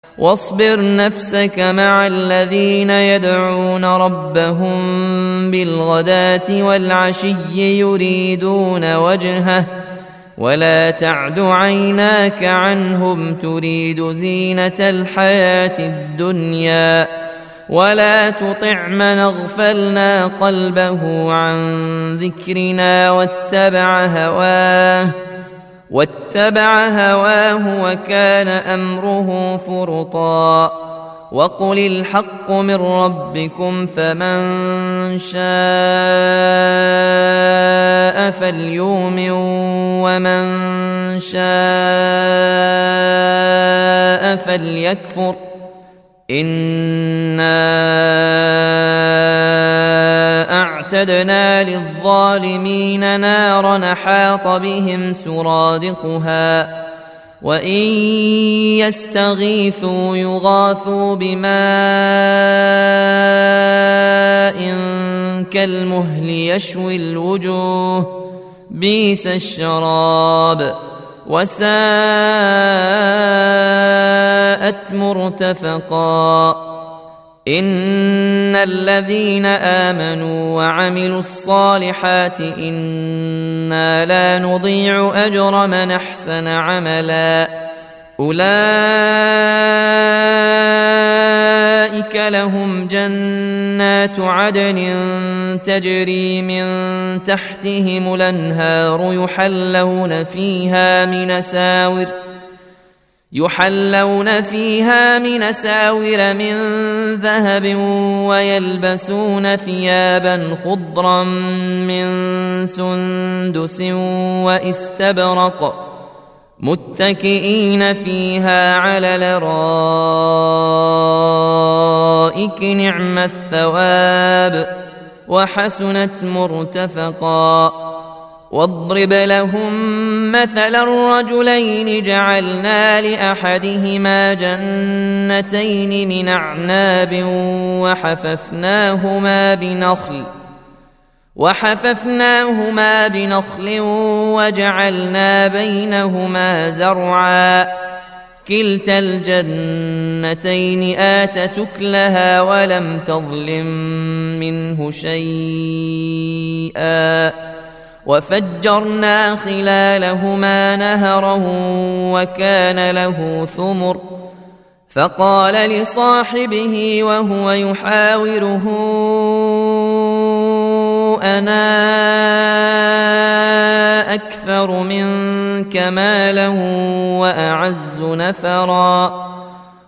واصبر نفسك مع الذين يدعون ربهم بالغداة والعشي يريدون وجهه ولا تعد عيناك عنهم تريد زينة الحياة الدنيا ولا تطع من اغفلنا قلبه عن ذكرنا واتبع هواه وكان أمره فرطا وقل الحق من ربكم فمن شاء فليؤمن ومن شاء فليكفر إنا أعتدنا للظالمين نارا أحاط بهم سرادقها وإن يستغيثوا يغاثوا بماء كالمهل يشوي الوجوه بئس الشراب وساءت مرتفقا إن الذين آمنوا وعملوا الصالحات إنا لا نضيع أجر من أحسن عملا أولئك لهم جنات عدن تجري من تحتهم الأنهار يحلون فيها من أساور من ذهب ويلبسون ثيابا خضرا من سندس واستبرق متكئين فيها على الأرائك نعم الثواب وحسنت مرتفقا واضرب لهم مثلا الرجلين جعلنا لأحدهما جنتين من أعناب وحففناهما بنخل وجعلنا بينهما زرعا كلتا الجنتين آتت أكلها ولم تظلم منه شيئا وفجرنا خلالهما نهرا وكان له ثمر فقال لصاحبه وهو يحاوره أنا أكثر منك مالا وأعز نفرا